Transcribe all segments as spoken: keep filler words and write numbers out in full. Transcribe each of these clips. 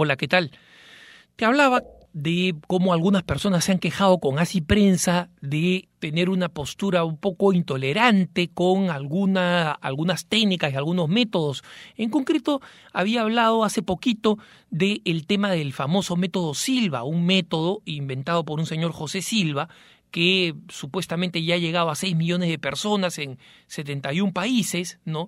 Hola, ¿qué tal? Te hablaba de cómo algunas personas se han quejado con Así Prensa de tener una postura un poco intolerante con alguna, algunas técnicas y algunos métodos. En concreto, había hablado hace poquito del tema del famoso método Silva, un método inventado por un señor José Silva, que supuestamente ya ha llegado a seis millones de personas en setenta y un países, ¿no?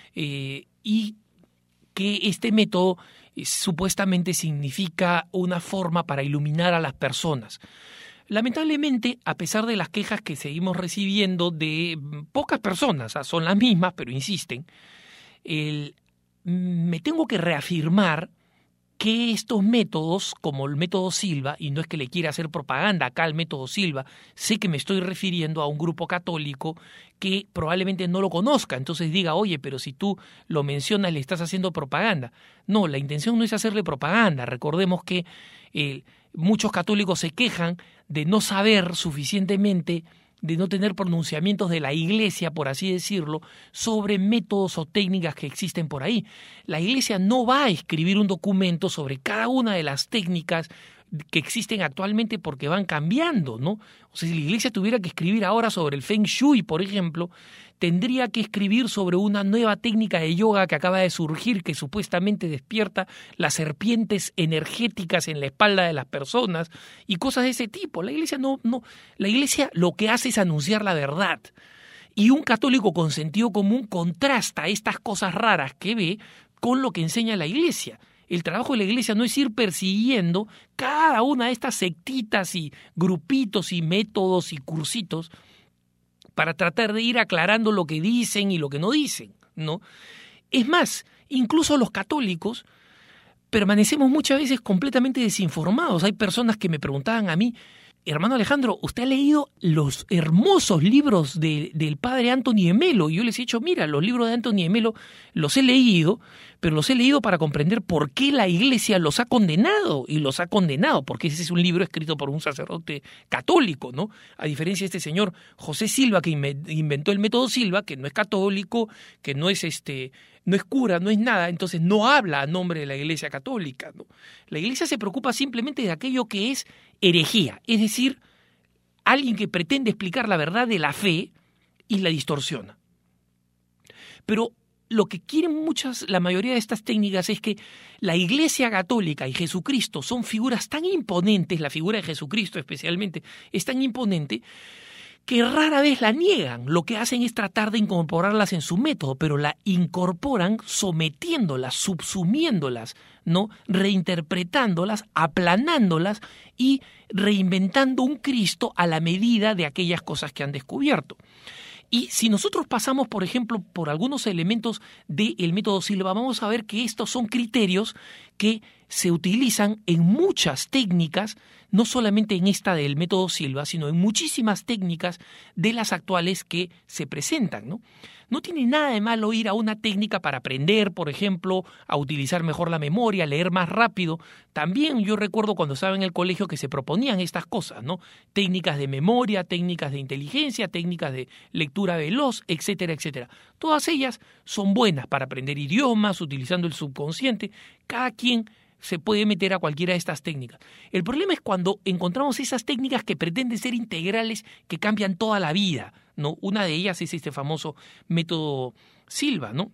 Eh, y que este método eh, supuestamente significa una forma para iluminar a las personas. Lamentablemente, a pesar de las quejas que seguimos recibiendo de pocas personas, o sea, son las mismas, pero insisten, el, me tengo que reafirmar que estos métodos, como el método Silva, y no es que le quiera hacer propaganda acá al método Silva, sé que me estoy refiriendo a un grupo católico que probablemente no lo conozca, entonces diga, oye, pero si tú lo mencionas le estás haciendo propaganda. No, la intención no es hacerle propaganda, recordemos que eh, muchos católicos se quejan de no saber suficientemente, de no tener pronunciamientos de la Iglesia, por así decirlo, sobre métodos o técnicas que existen por ahí. La Iglesia no va a escribir un documento sobre cada una de las técnicas que existen actualmente porque van cambiando, ¿no? O sea, si la Iglesia tuviera que escribir ahora sobre el Feng Shui, por ejemplo, tendría que escribir sobre una nueva técnica de yoga que acaba de surgir, que supuestamente despierta las serpientes energéticas en la espalda de las personas y cosas de ese tipo. La Iglesia no, no, la Iglesia lo que hace es anunciar la verdad. Y un católico con sentido común contrasta estas cosas raras que ve con lo que enseña la Iglesia. El trabajo de la Iglesia no es ir persiguiendo cada una de estas sectitas y grupitos y métodos y cursitos para tratar de ir aclarando lo que dicen y lo que no dicen, ¿no? Es más, incluso los católicos permanecemos muchas veces completamente desinformados. Hay personas que me preguntaban a mí, hermano Alejandro, ¿usted ha leído los hermosos libros de, del padre Anthony de Melo? Y yo les he dicho, mira, los libros de Anthony de Melo los he leído, pero los he leído para comprender por qué la Iglesia los ha condenado, y los ha condenado, porque ese es un libro escrito por un sacerdote católico, ¿no? A diferencia de este señor José Silva, que inventó el método Silva, que no es católico, que no es este... no es cura, no es nada, entonces no habla a nombre de la Iglesia Católica, ¿no? La Iglesia se preocupa simplemente de aquello que es herejía, es decir, alguien que pretende explicar la verdad de la fe y la distorsiona. Pero lo que quieren muchas, la mayoría de estas técnicas es que la Iglesia Católica y Jesucristo son figuras tan imponentes, la figura de Jesucristo especialmente es tan imponente, que rara vez la niegan. Lo que hacen es tratar de incorporarlas en su método, pero la incorporan sometiéndolas, subsumiéndolas, ¿no? Reinterpretándolas, aplanándolas y reinventando un Cristo a la medida de aquellas cosas que han descubierto. Y si nosotros pasamos, por ejemplo, por algunos elementos del método Silva, vamos a ver que estos son criterios que se utilizan en muchas técnicas, no solamente en esta del método Silva, sino en muchísimas técnicas de las actuales que se presentan, ¿no? No tiene nada de malo ir a una técnica para aprender, por ejemplo, a utilizar mejor la memoria, a leer más rápido. También yo recuerdo cuando estaba en el colegio que se proponían estas cosas, ¿no? Técnicas de memoria, técnicas de inteligencia, técnicas de lectura veloz, etcétera, etcétera. Todas ellas son buenas para aprender idiomas, utilizando el subconsciente. Cada quien se puede meter a cualquiera de estas técnicas. El problema es cuando encontramos esas técnicas que pretenden ser integrales, que cambian toda la vida, ¿no? Una de ellas es este famoso método Silva, ¿no?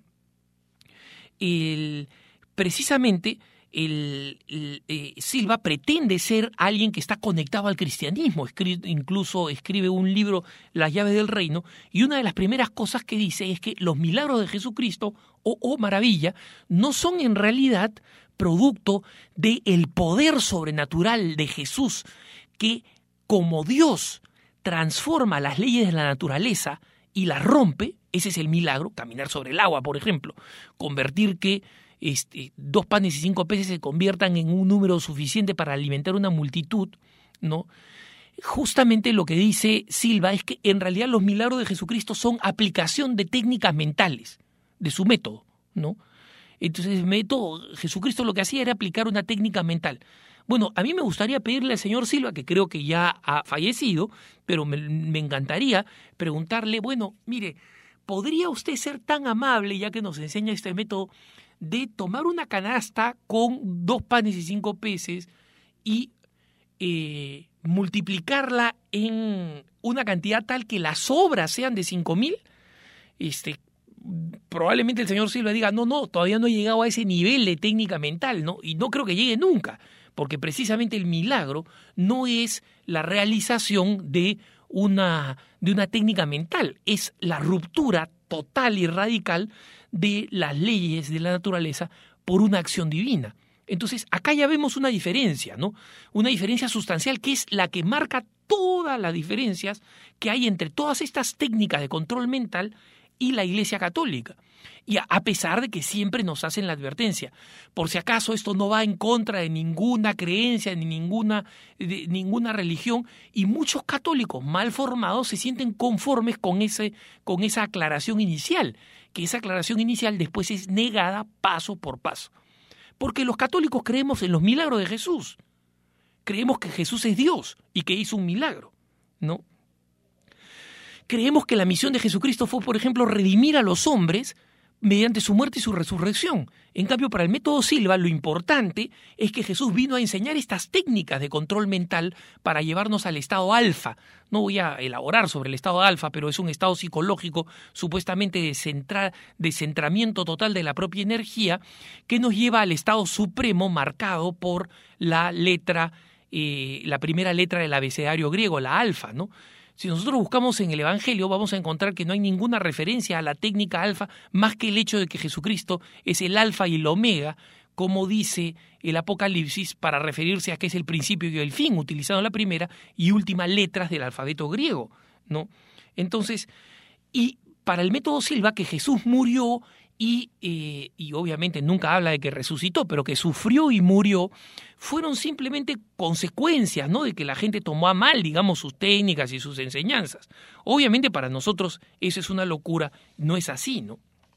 El, precisamente el, el eh, Silva pretende ser alguien que está conectado al cristianismo. Escribe, incluso escribe un libro, Las llaves del reino, y una de las primeras cosas que dice es que los milagros de Jesucristo, o oh, oh, maravilla, no son en realidad producto del poder sobrenatural de Jesús, que como Dios transforma las leyes de la naturaleza y las rompe. Ese es el milagro, caminar sobre el agua, por ejemplo, convertir que este, dos panes y cinco peces se conviertan en un número suficiente para alimentar una multitud, ¿no? Justamente lo que dice Silva es que en realidad los milagros de Jesucristo son aplicación de técnicas mentales, de su método, ¿no? Entonces, el método, Jesucristo lo que hacía era aplicar una técnica mental. Bueno, a mí me gustaría pedirle al señor Silva, que creo que ya ha fallecido, pero me, me encantaría preguntarle, bueno, mire, ¿podría usted ser tan amable, ya que nos enseña este método, de tomar una canasta con dos panes y cinco peces y eh, multiplicarla en una cantidad tal que las sobras sean de cinco mil, este, probablemente el señor Silva diga, no, no, todavía no he llegado a ese nivel de técnica mental, ¿no? Y no creo que llegue nunca, porque precisamente el milagro no es la realización de una, de una técnica mental, es la ruptura total y radical de las leyes de la naturaleza por una acción divina. Entonces, acá ya vemos una diferencia, ¿no? Una diferencia sustancial que es la que marca todas las diferencias que hay entre todas estas técnicas de control mental y la Iglesia Católica. Y a pesar de que siempre nos hacen la advertencia, por si acaso esto no va en contra de ninguna creencia, ni ninguna, de ninguna religión, y muchos católicos mal formados se sienten conformes con, ese, con esa aclaración inicial, que esa aclaración inicial después es negada paso por paso. Porque los católicos creemos en los milagros de Jesús, creemos que Jesús es Dios y que hizo un milagro, ¿no? Creemos que la misión de Jesucristo fue, por ejemplo, redimir a los hombres mediante su muerte y su resurrección. En cambio, para el método Silva, lo importante es que Jesús vino a enseñar estas técnicas de control mental para llevarnos al estado alfa. No voy a elaborar sobre el estado alfa, pero es un estado psicológico supuestamente de, centra, de centramiento total de la propia energía que nos lleva al estado supremo marcado por la letra, eh, la primera letra del abecedario griego, la alfa, ¿no? Si nosotros buscamos en el Evangelio, vamos a encontrar que no hay ninguna referencia a la técnica alfa más que el hecho de que Jesucristo es el alfa y el omega, como dice el Apocalipsis, para referirse a que es el principio y el fin, utilizando la primera y última letras del alfabeto griego, ¿no? Entonces, y para el método Silva, que Jesús murió y, eh, y obviamente nunca habla de que resucitó, pero que sufrió y murió, fueron simplemente consecuencias, ¿no?, de que la gente tomó a mal, digamos, sus técnicas y sus enseñanzas. Obviamente para nosotros eso es una locura, no es así, ¿no?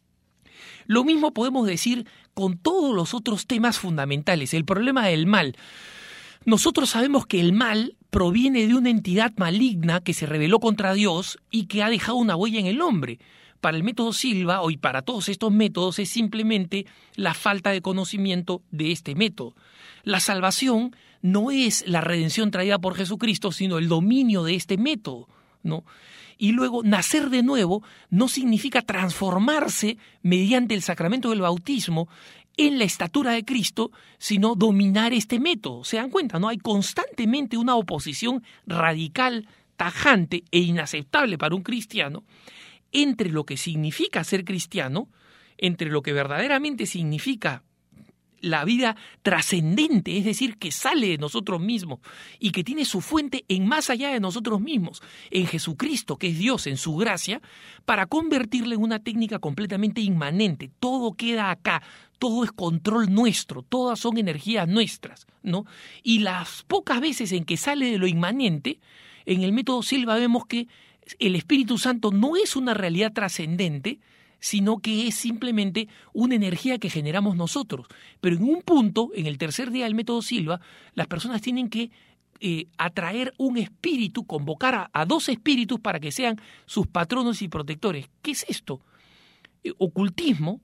Lo mismo podemos decir con todos los otros temas fundamentales. El problema del mal. Nosotros sabemos que el mal proviene de una entidad maligna que se rebeló contra Dios y que ha dejado una huella en el hombre. Para el método Silva, y para todos estos métodos, es simplemente la falta de conocimiento de este método. La salvación no es la redención traída por Jesucristo, sino el dominio de este método, ¿no? Y luego, nacer de nuevo no significa transformarse mediante el sacramento del bautismo en la estatura de Cristo, sino dominar este método. ¿Se dan cuenta? ¿No? Hay constantemente una oposición radical, tajante e inaceptable para un cristiano entre lo que significa ser cristiano, entre lo que verdaderamente significa la vida trascendente, es decir, que sale de nosotros mismos y que tiene su fuente en más allá de nosotros mismos, en Jesucristo, que es Dios, en su gracia, para convertirla en una técnica completamente inmanente. Todo queda acá, todo es control nuestro, todas son energías nuestras, ¿no? Y las pocas veces en que sale de lo inmanente, en el método Silva vemos que el Espíritu Santo no es una realidad trascendente, sino que es simplemente una energía que generamos nosotros. Pero en un punto, en el tercer día del método Silva, las personas tienen que eh, atraer un espíritu, convocar a, a dos espíritus para que sean sus patronos y protectores. ¿Qué es esto? Eh, ocultismo.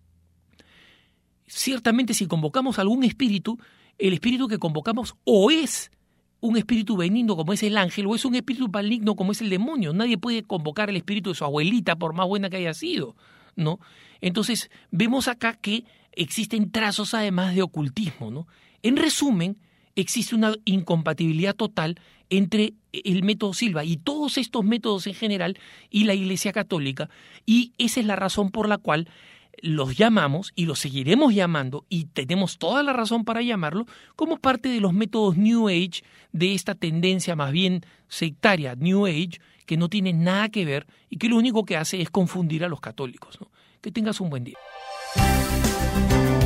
Ciertamente, si convocamos a algún espíritu, el espíritu que convocamos o es un espíritu benigno como es el ángel, o es un espíritu maligno como es el demonio. Nadie puede convocar el espíritu de su abuelita, por más buena que haya sido, ¿no? Entonces, vemos acá que existen trazos además de ocultismo, ¿no? En resumen, existe una incompatibilidad total entre el método Silva y todos estos métodos en general y la Iglesia Católica, y esa es la razón por la cual los llamamos y los seguiremos llamando, y tenemos toda la razón para llamarlo, como parte de los métodos New Age, de esta tendencia más bien sectaria New Age, que no tiene nada que ver y que lo único que hace es confundir a los católicos, ¿no? Que tengas un buen día.